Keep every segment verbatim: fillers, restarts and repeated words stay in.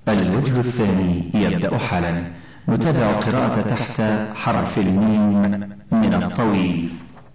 الوجه الثاني يبدأ حالا. نتابع قراءة تحت حرف الميم من الطويل.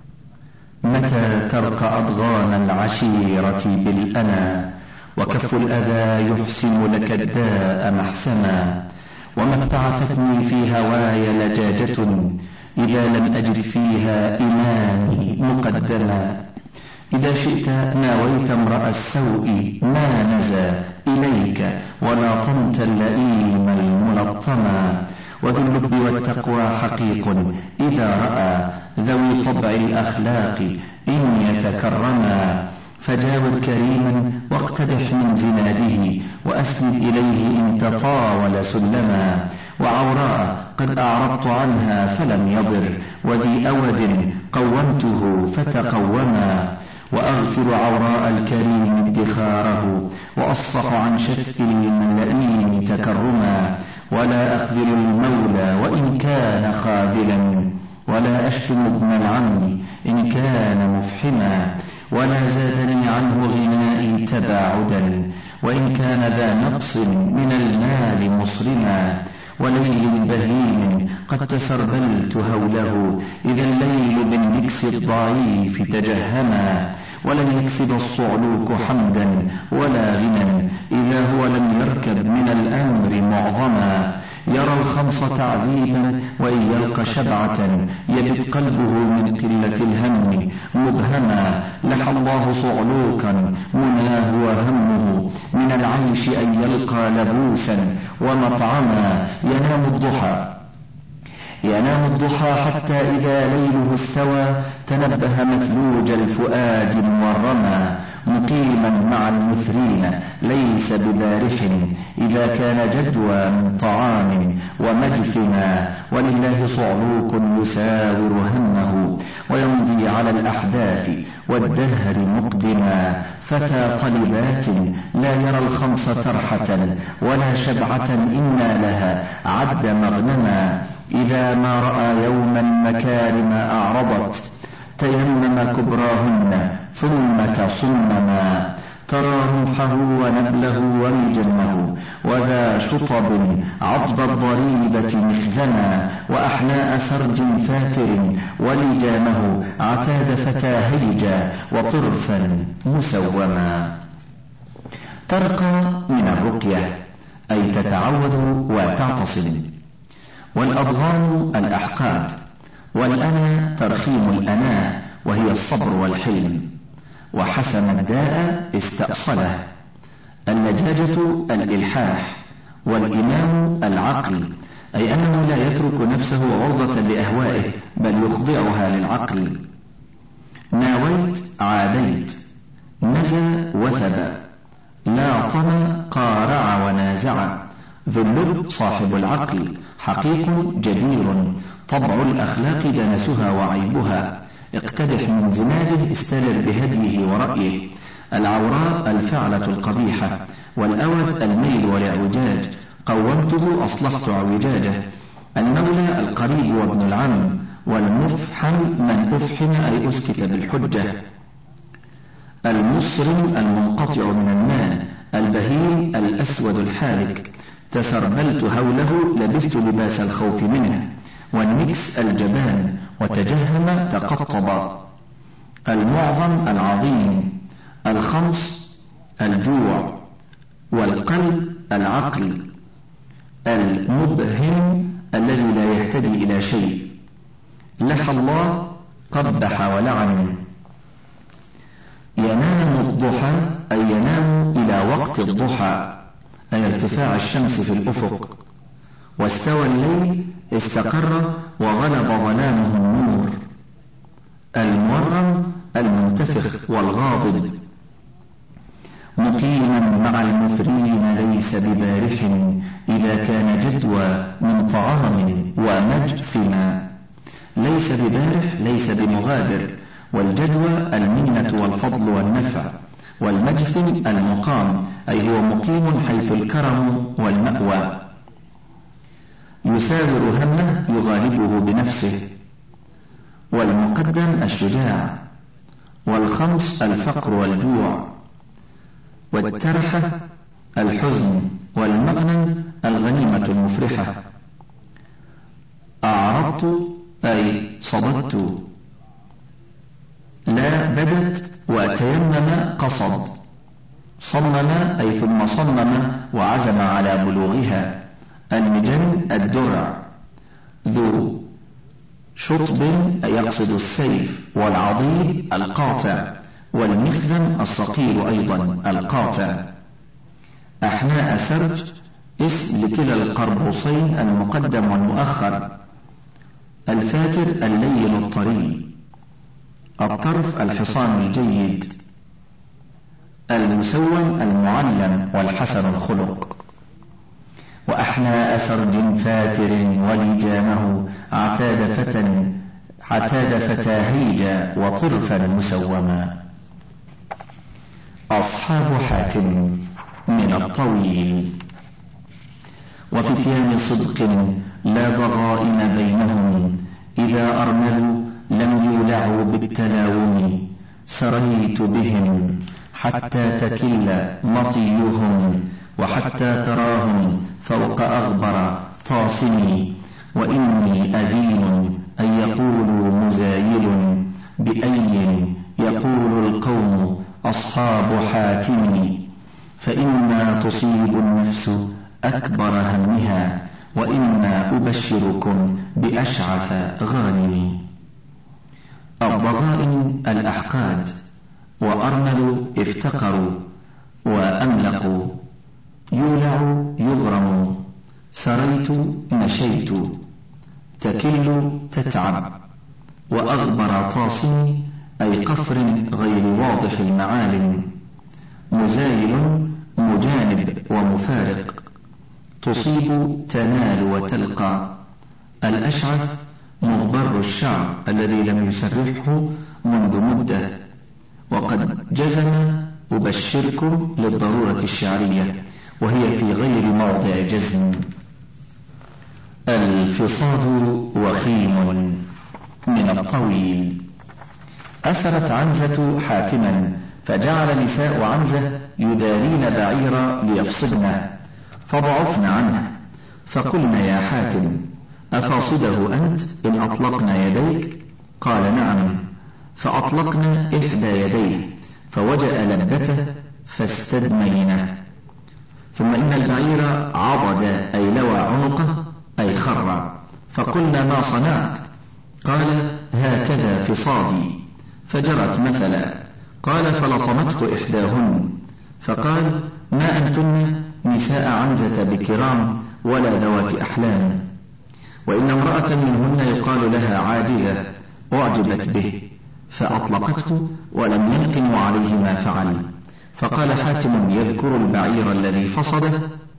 متى ترقى أضغان العشيرة بالأنا، وكف الأذى يحسن لك الداء محسنا، وما ابتعثتني في هواي لجاجة إذا لم أجد فيها إمامي مقدما. إذا شئت ناويت امرأ السوء ما نزى إليك، ولاطمت اللئيم الملطما. وذو اللب والتقوى حقيق إذا رأى ذوي طبع الأخلاق إن يتكرما. فجاود كريما واقتدح من زناده، وأسند إليه إن تطاول سلما. وعوراء قد أعرضت عنها فلم يضر، وذي أود قومته فتقوما. وأغفر عوراء الكريم ادخاره، وأصفح عن شتم اللئيم تكرما. ولا أخذل المولى وإن كان خاذلا، ولا أشتم ابن العم إن كان مفحما. ولا زادني عنه غنائي تباعدا، وإن كان ذا نقص من المال مصرما. وليل بهيم قد تسربلت هوله، إذا الليل بالمكس الضعيف تجهما. ولن يكسب الصعلوك حمدا ولا غنى، إذا هو لم يركب من الأمر معظما. يرى الخمس تعذيبا وإن يلقى شبعة، يبت قلبه من قلة الهم مبهما. لحى الله صعلوكا مناه وهمه، من العيش أن يلقى لبوسا ومطعما. ينام الضحى ينام الضحى حتى إذا ليله استوى، تنبه مثلوج الفؤاد مورما. مقيما مع المثرين ليس ببارح، إذا كان جدوى من طعام ومجثما. ولله صعلوك يساور همه، ويمضي على الأحداث والدهر مقدما. فتى طلبات لا يرى الخمس ترحة، ولا شبعة إنا لها عد مغنما. إذا ما رأى يوما مكارم أعرضت، تيمم كبراهن ثم تصمما. ترى روحه ونبله ومجمه، وذا شطب عضب الضريبة مخزنا. وأحناء سرج فاتر ولجامه، عتاد فتى هيجا وطرفا مسوما. ترقى من الرقية أي تتعود وتعتصم. والأضغان الأحقاد، والأنا ترخيم الأناء وهي الصبر والحلم. وحسم الداء استأصله. اللجاجة الإلحاح، والإمام العقل، أي أنه لا يترك نفسه عرضة لأهوائه بل يخضعها للعقل. ناويت عاديت، نزى وثبى، لاطم قارع ونازع. ذو اللب صاحب العقل، حقيق جدير، طبع الأخلاق دنسها وعيبها. اقتدح من زناده استلل بهديه ورأيه. العوراء الفعلة القبيحة، والأود الميل والاعوجاج. قومته أصلحت اعوجاجه. المولى القريب وابن العم، والمفحم من أفحم أي أسكت بالحجة. المصرم المنقطع من المال. البهيم الأسود الحالك، تسربلت هوله لبست لباس الخوف منه. والنكس الجبان، وتجهم تقطب. المعظم العظيم. الخمس الجوع، والقلب العقل. المبهم الذي لا يهتدي إلى شيء. لحى الله قبح ولعن. ينام الضحى أي ينام إلى وقت الضحى، أي ارتفاع الشمس في الأفق. واستوى الليل استقر وغلب ظلامه النور. المورم المنتفخ والغاضب. مقيما مع المثرين ليس ببارح، إذا كان جدوى من طعام ومجثما. ليس ببارح ليس بمغادر. والجدوى المنة والفضل والنفع. والمجثم المقام، أي هو مقيم حيث الكرم والمأوى. يساور همه يغالبه بنفسه. والمقدم الشجاع. والخمس الفقر والجوع. والترحة الحزن. والمغنم مفرحة. أعرضت أي صددت. لا بدت وتيمم قصد. صمم أي ثم صمم وعزم على بلوغها. المجن الدرع. ذو شطب أي يقصد السيف. والعضيد القاطع. والمخذم الصقيل أيضا القاطع. أحناء سرج اسم لكلا القربصين المقدم والمؤخر. الفاتر اللين الطري. الطرف الحصان الجيد. المسوم المعلم والحسن الخلق. وأحناء سرج فاتر ولجامه عتاد فتى عتاد فتى هيجا وطرفا مسوما. أصحاب حاتم من الطويل. وفتيان صدق لا ضغائن بينهم إذا أرملوا لم يولعوا بالتلاوم. سريت بهم حتى تكل مطيهم وحتى تراهم فوق أغبر طاصمي. وإني أذين أن يقولوا مزايل بأي يقول القوم أصحاب حاتم. فإما تصيب النفس أكبر همها وإما أبشركم بأشعث غانم. الضغائن الأحقاد. وأرملوا افتقروا وأملقوا. يولع يغرم. سريت مشيت. تكل تتعب. وأغبر طاصم أي قفر غير واضح المعالم. مزايل مجانب ومفارق. تصيب تنال وتلقى. الأشعث مغبر الشعر الذي لم يسرحه منذ مدة. وقد جزم أبشركم للضرورة الشعرية وهي في غير موضع جزم. الفصاد وخيم من الطويل. أسرت عنزة حاتما فجعل نساء عنزة يدارين بعيرا ليفصدنه فضعفن عنه. فقلنا يا حاتم أفاصده أنت إن أطلقنا يديك؟ قال نعم. فأطلقنا إحدى يديه فوجأ لبته فاستدمينه. ثم إن البعير عضد أي لوى عنقه أي خر. فقلنا ما صنعت؟ قال هكذا فصادي. فجرت مثلا. قال فلطمته إحداهن. فقال ما أنتن نساء عنزة بكرام ولا ذوات أحلام. وإن امرأة منهن يقال لها عاجزة أعجبت به فأطلقته ولم ينقم عليه ما فعل. فقال حاتم يذكر البعير الذي فصده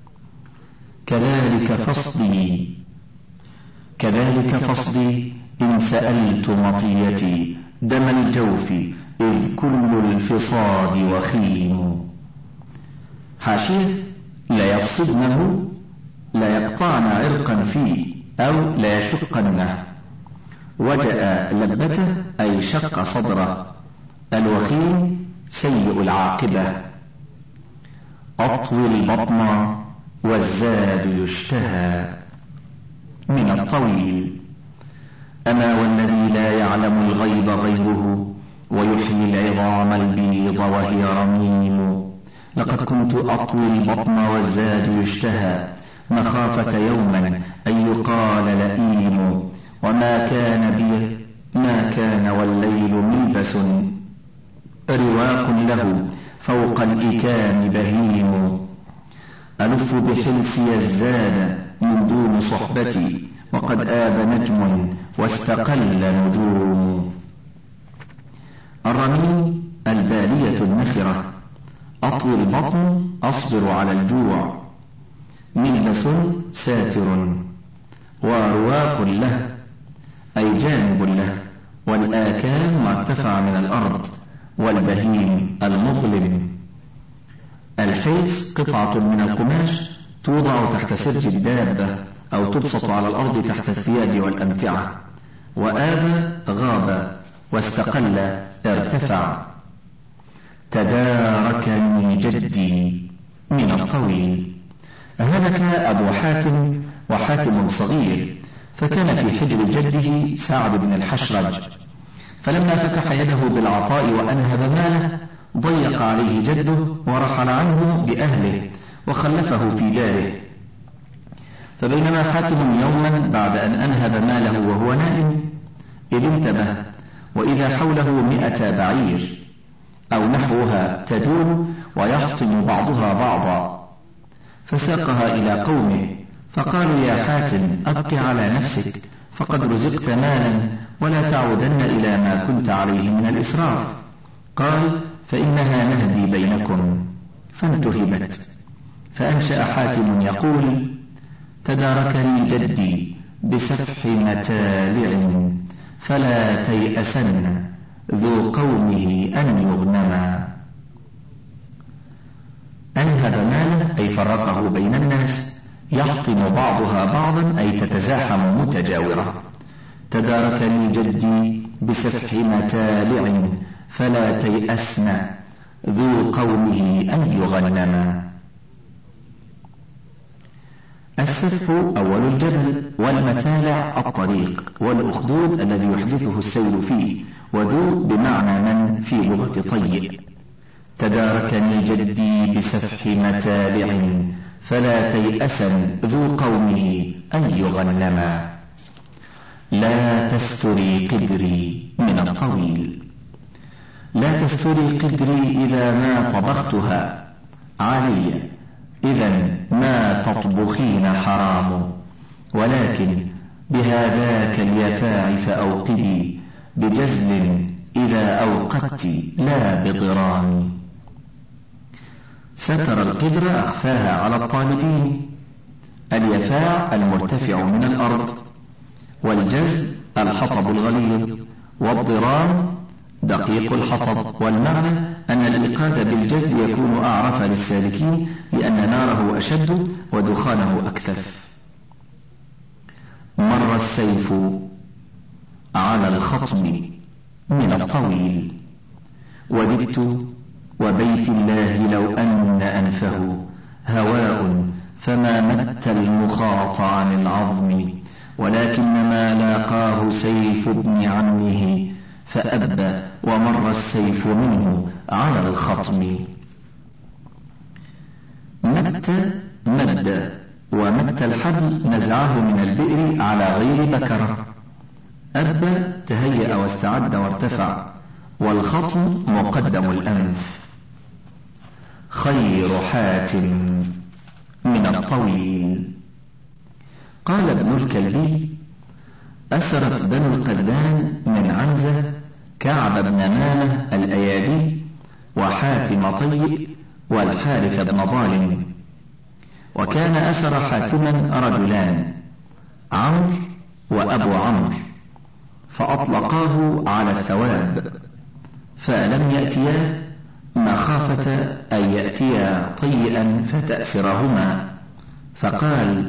كذلك فصدي كذلك فصدي إن سألت مطيتي دم الجوف إذ كل الفصاد وخيم. حاشية لا يفصدنه لا يقطعن عرقا فيه أو لا يشقنه. وجأ لبته أي شق صدره. الوخيم سيء العاقبة. أطوي البطن والزاد يشتهى من الطويل. أما والذي لا يعلم الغيب غيبه ويحيي العظام البيض وهي رميم. لقد كنت أطوي البطن والزاد يشتهى مخافة يوما أن يقال لئيم. وما كان بي ما كان والليل ملبس رواق له فوق الإكام بهيم. ألف بحلسي الزاد من دون صحبتي وقد آب نجم واستقل نجوم. الرميم البالية النخرة. أطوي البطن أصبر على الجوع. ملبس ساتر. ورواق له أي جانب له. والآكام ما ارتفع من الأرض. والبهيم المظلم. الحلس قطعة من القماش توضع تحت سرج الدابة أو تبسط على الأرض تحت الثياب والأمتعة. وآب غاب واستقل ارتفع. تداركني جدي من الطويل. هلك أبو حاتم وحاتم صغير، فكان في حجر جده سعد بن الحشرج، فلما فتح يده بالعطاء وأنهب ماله ضيق عليه جده ورحل عنه بأهله وخلفه في داره. فبينما حاتم يوما بعد أن أنهب ماله وهو نائم إذ انتبه وإذا حوله مئة بعير أو نحوها تجول ويحطم بعضها بعضا، فساقها إلى قومه فقالوا: يا حاتم أبق على نفسك فقد رزقت مالا ولا تعودن إلى ما كنت عليه من الإسراف. قال: فإنها نهبي بينكم، فانتهبت. فأنشأ حاتم يقول: تداركني جدي بسفح متالع فلا تيأسن ذو قومه أن يغنما. أنهب ماله أي فرقه بين الناس، يحطم بعضها بعضا أي تتزاحم متجاورة. تداركني جدي بسفح متالع فلا تيأسن ذو قومه أن يغنما. السفح أول الجبل، والمتالع الطريق، والأخدود الذي يحدثه السيل فيه، وذو بمعنى من في لغة طيء. تداركني جدي بسفح متالع فلا تيأسن ذو قومه أن يغنما. لا تستري قدري من الطويل. لا تستري قدري إذا ما طبختها علي، إذا ما تطبخين حرام، ولكن بهذاك اليفاع فأوقدي بجزل إذا أوقدت لا بضرام. ستر القدر أخفاها على الطالبين. اليفاع المرتفع من الأرض، والجزل الحطب الغليظ، والضرام دقيق الحطب. والمعنى أن الإيقاد بالجزل يكون أعرف للسالكين لأن ناره أشد ودخانه أكثف. مر السيف على الخطم من الطويل، وددت وبيت الله لو أن أنفه هواء فما مت المخاط عن العظم، ولكنما لاقاه سيف ابن عمه فأبى ومر السيف منه على الخطم. مت مد، ومت الحبل نزعه من البئر على غير بكرة. أبى تهيأ واستعد وارتفع، والخطم مقدم الأنف. خير حاتم من الطويل. قال ابن الكلبي: أسرت بنو القذان من عنزة كعب بن مالة الأيادي وحاتم طيء والحارث بن ظالم. وكان أسر حاتما رجلان، عمرو وأبو عمرو، فأطلقاه على الثواب، فلم يأتيا مخافة أن يأتيا طيئا فتأسرهما، فقال: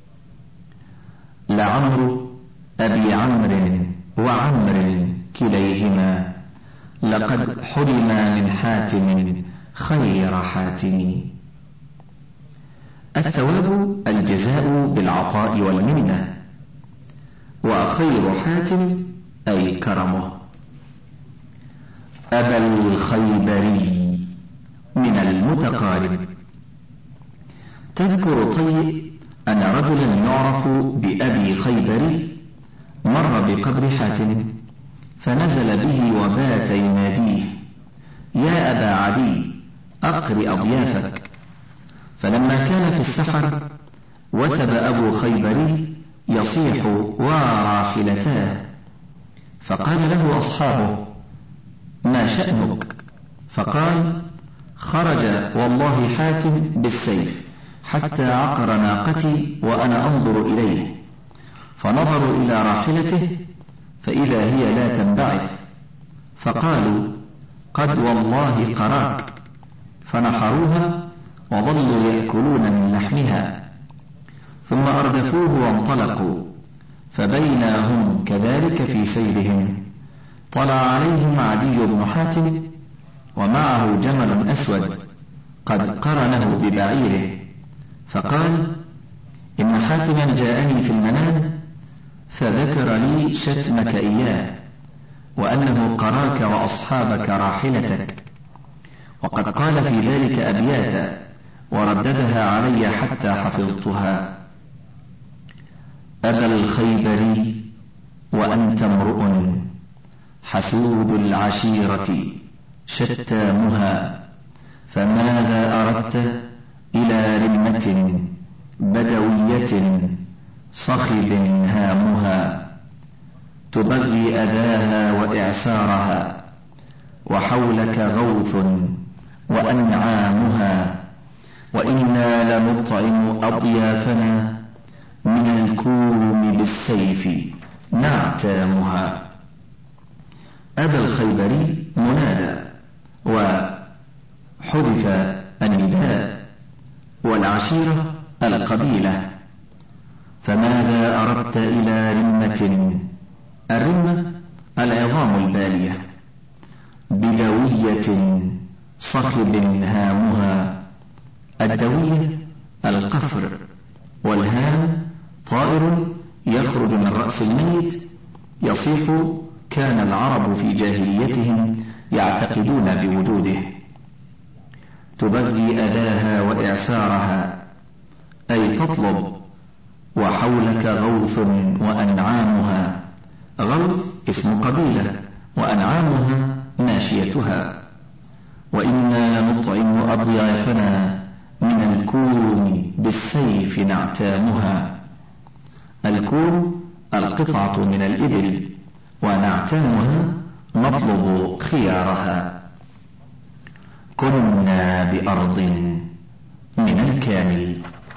لعمرو أبي عمرو وعمر كليهما لقد حرما من حاتم خير حاتم. الثواب الجزاء بالعطاء والمنة، وخير حاتم أي كرمه. أبا الخيبري من المتقارب. تذكر طيء أن رجلا يعرف بأبي خيبري مر بقبر حاتم فنزل به وبات يناديه: يا أبا عدي أقر أضيافك. فلما كان في السحر وثب أبو خيبري يصيح وراحلتاه، فقال له أصحابه: ما شأنك؟ فقال: خرج والله حاتم بالسيف حتى عقر ناقتي وأنا أنظر إليه، فنظروا إلى راحلته فإذا هي لا تنبعث، فقالوا: قد والله قراك، فنحروها وظلوا يأكلون من لحمها، ثم أردفوه وانطلقوا. فبينا هم كذلك في سيرهم طلع عليهم عدي بن حاتم ومعه جمل أسود قد قرنه ببعيره، فقال: إن حاتما جاءني في المنام فذكر لي شتمك إياه، وأنه قراك وأصحابك راحلتك، وقد قال في ذلك أبياتا ورددها علي حتى حفظتها: أبا الخيبر وأنت امرؤ حسود العشيرة شتامها، فماذا أردت إلى رمة بدوية صخب هامها، تبغي أذاها وإعسارها، وحولك غوث وأنعامها، وإنا لنطعم أضيافنا من الكوم بالسيف نعتامها. أبا الخيبري منادى وحذف النداء، والعشيرة القبيلة. فماذا أردت إلى رمة؟ الرمة العظام البالية. بدوية صخب هامها، الدوية القفر، والهام طائر يخرج من رأس الميت يصيح، كان العرب في جاهليتهم يعتقدون بوجوده. تبغي أذاها وإعسارها أي تطلب. وحولك غوث وأنعامها، غوث اسم قبيلة، وأنعامها ماشيتها. وإنا لنطعم أضيافنا من الكوم بالسيف نعتامها. الكوم القطعة من الإبل، ونعتامها نطلب خيارها. كنا بأرض من الكامل.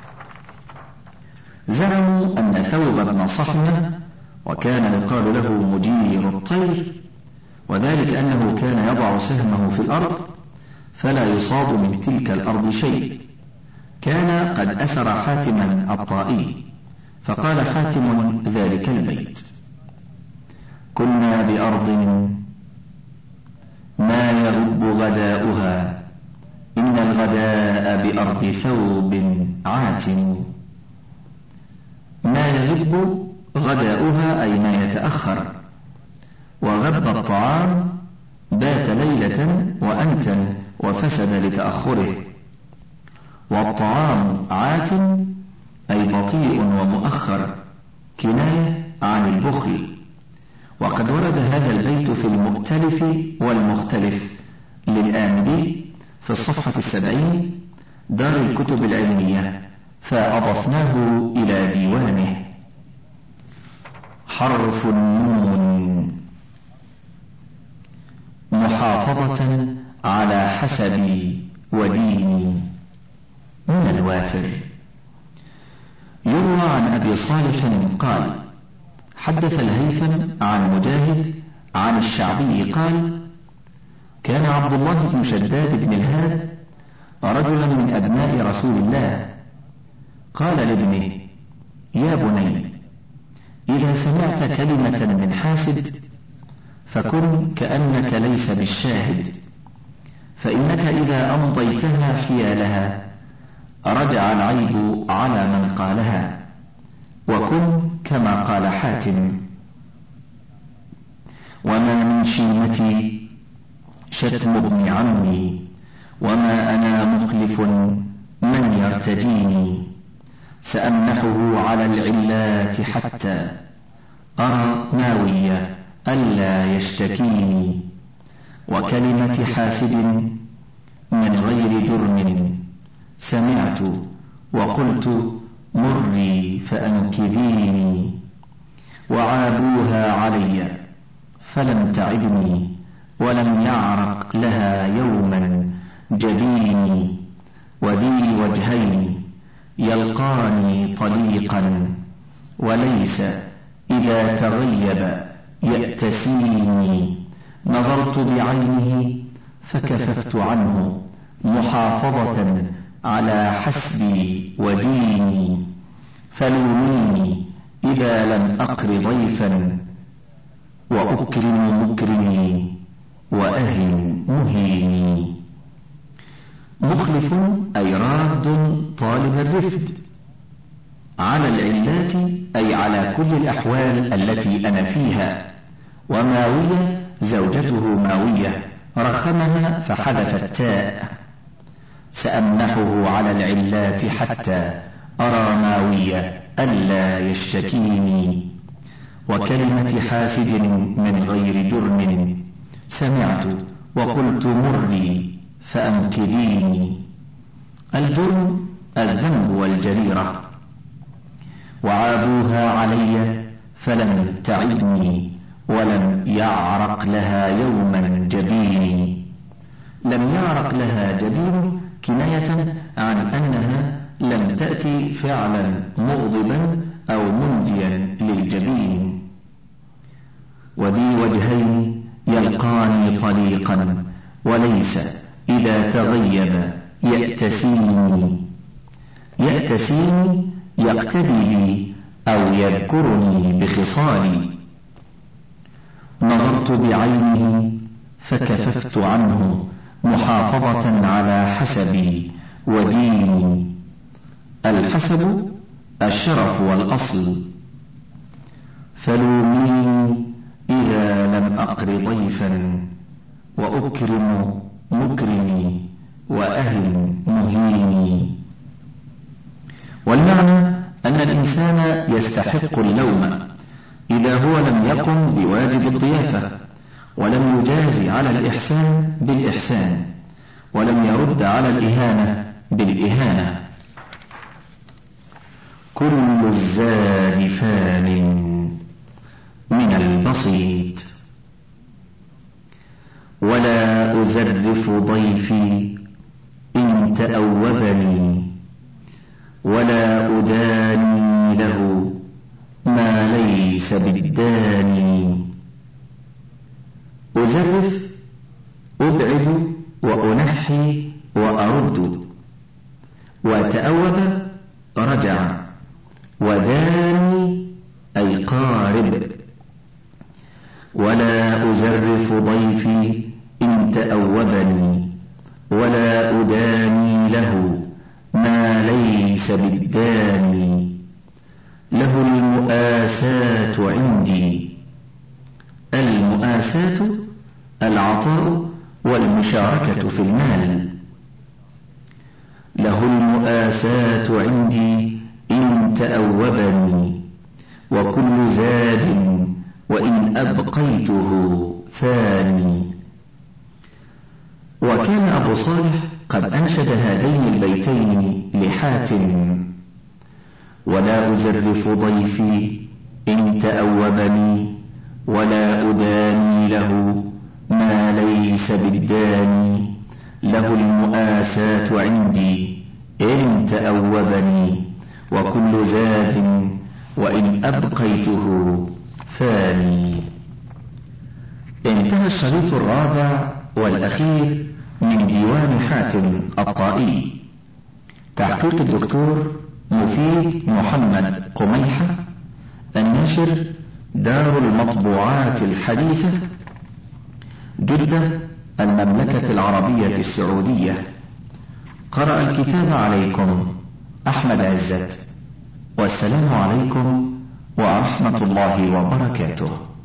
زعموا أن ثوب بن صحنة، وكان يقال له مجير الطير، وذلك أنه كان يضع سهمه في الأرض فلا يصاب من تلك الأرض شيء، كان قد أسر حاتما الطائي، فقال حاتم ذلك البيت: كنا بأرض ما يغب غداؤها، إن الغداء بأرض ثوب عاتم. ما يغب غداؤها أي ما يتأخر، وغب الطعام بات ليلة وأنتن وفسد لتأخره، والطعام عاتم أي بطيء ومؤخر، كناية عن البخل. وقد ورد هذا البيت في المؤتلف والمختلف للآمدي في الصفحة السبعين دار الكتب العلمية، فأضفناه إلى ديوانه. حرف النون محافظة على حسبي وديني من الوافر. يروى عن أبي صالح قال: حدث الهيثم عن مجاهد عن الشعبي قال: كان عبد الله بن شداد بن الهاد رجلا من أبناء رسول الله، قال لابنه: يا بني، إذا سمعت كلمة من حاسد فكن كأنك ليس بالشاهد، فإنك إذا أمضيتها حيالها رجع العيب على من قالها، وكن كما قال حاتم: وما من شيمتي شتم ابن عمي، وما أنا مخلف من يرتجيني، سأمنحه على العلات حتى أرى ناوية ألا يشتكيني، وكلمة حاسد من غير جرم سمعت وقلت مري فأنكذيني، وعابوها علي فلم تعبني، ولم يعرق لها يوما جبيني، وذي وجهين يلقاني طليقا، وليس إذا تغيب يأتسيني، نظرت بعينه فكففت عنه محافظة على حسبي وديني، فلوميني إذا لم أقر ضيفا، وأكرم مكرمي وأهن مهيني. مخلف أي راد طالب الرفد. على العلات أي على كل الأحوال التي أنا فيها. وماوية زوجته ماوية رخمها فحذف التاء. سأمنحه على العلات حتى أرى ماوية ألا يشتكيني. وكلمة حاسد من غير جرم سمعت وقلت مري فأنقذيني. الجرم الذنب والجريرة. وعابوها علي فلم تعبني ولم يعرق لها يوما جبيني. لم يعرق لها جبين كناية عن أنها لم تأتي فعلا مغضبا أو منجيا للجبين. وذي وجهين يلقاني طليقا وليس إذا تغيب يأتسيني. يأتسيني يقتدي بي أو يذكرني بخصالي. نظرت بعينه فكففت عنه محافظة على حسبي وديني. الحسب الشرف والأصل. فلوميني إذا لم أقر ضيفا وأكرم مكرمي وأهل مهيني. والمعنى أن الإنسان يستحق اللوم إذا هو لم يقم بواجب الضيافة ولم يجازي على الإحسان بالإحسان ولم يرد على الإهانة بالإهانة. كل الزاد فان من البسيط. ولا أزرف ضيفي إن تأوبني ولا أداني له ما ليس بالداني. أزرف أبعد وأنحي وأرد. وتأوب رجع. وداني أي قارب. ولا أزرف ضيفي إن تأوبني ولا أداني له ما ليس بالداني. له المؤاساة عندي. المؤاساة العطاء والمشاركة في المال. له المؤاساة عندي إن تأوبني وكل زاد وإن أبقيته ثاني. وكان أبو صالح قد أنشد هذين البيتين لحاتم. ولا أزرف ضيفي إن تأوبني ولا أداني له ما ليس بالداني. له المؤاساة عندي إن تأوبني وكل زاد وإن أبقيته ثاني. انتهى الشريط الرابع والأخير من ديوان حاتم الطائي. تحقيق الدكتور مفيد محمد قميحة. الناشر دار المطبوعات الحديثة، جدة، المملكة العربية السعودية. قرأ الكتاب عليكم أحمد عزت. والسلام عليكم ورحمة الله وبركاته.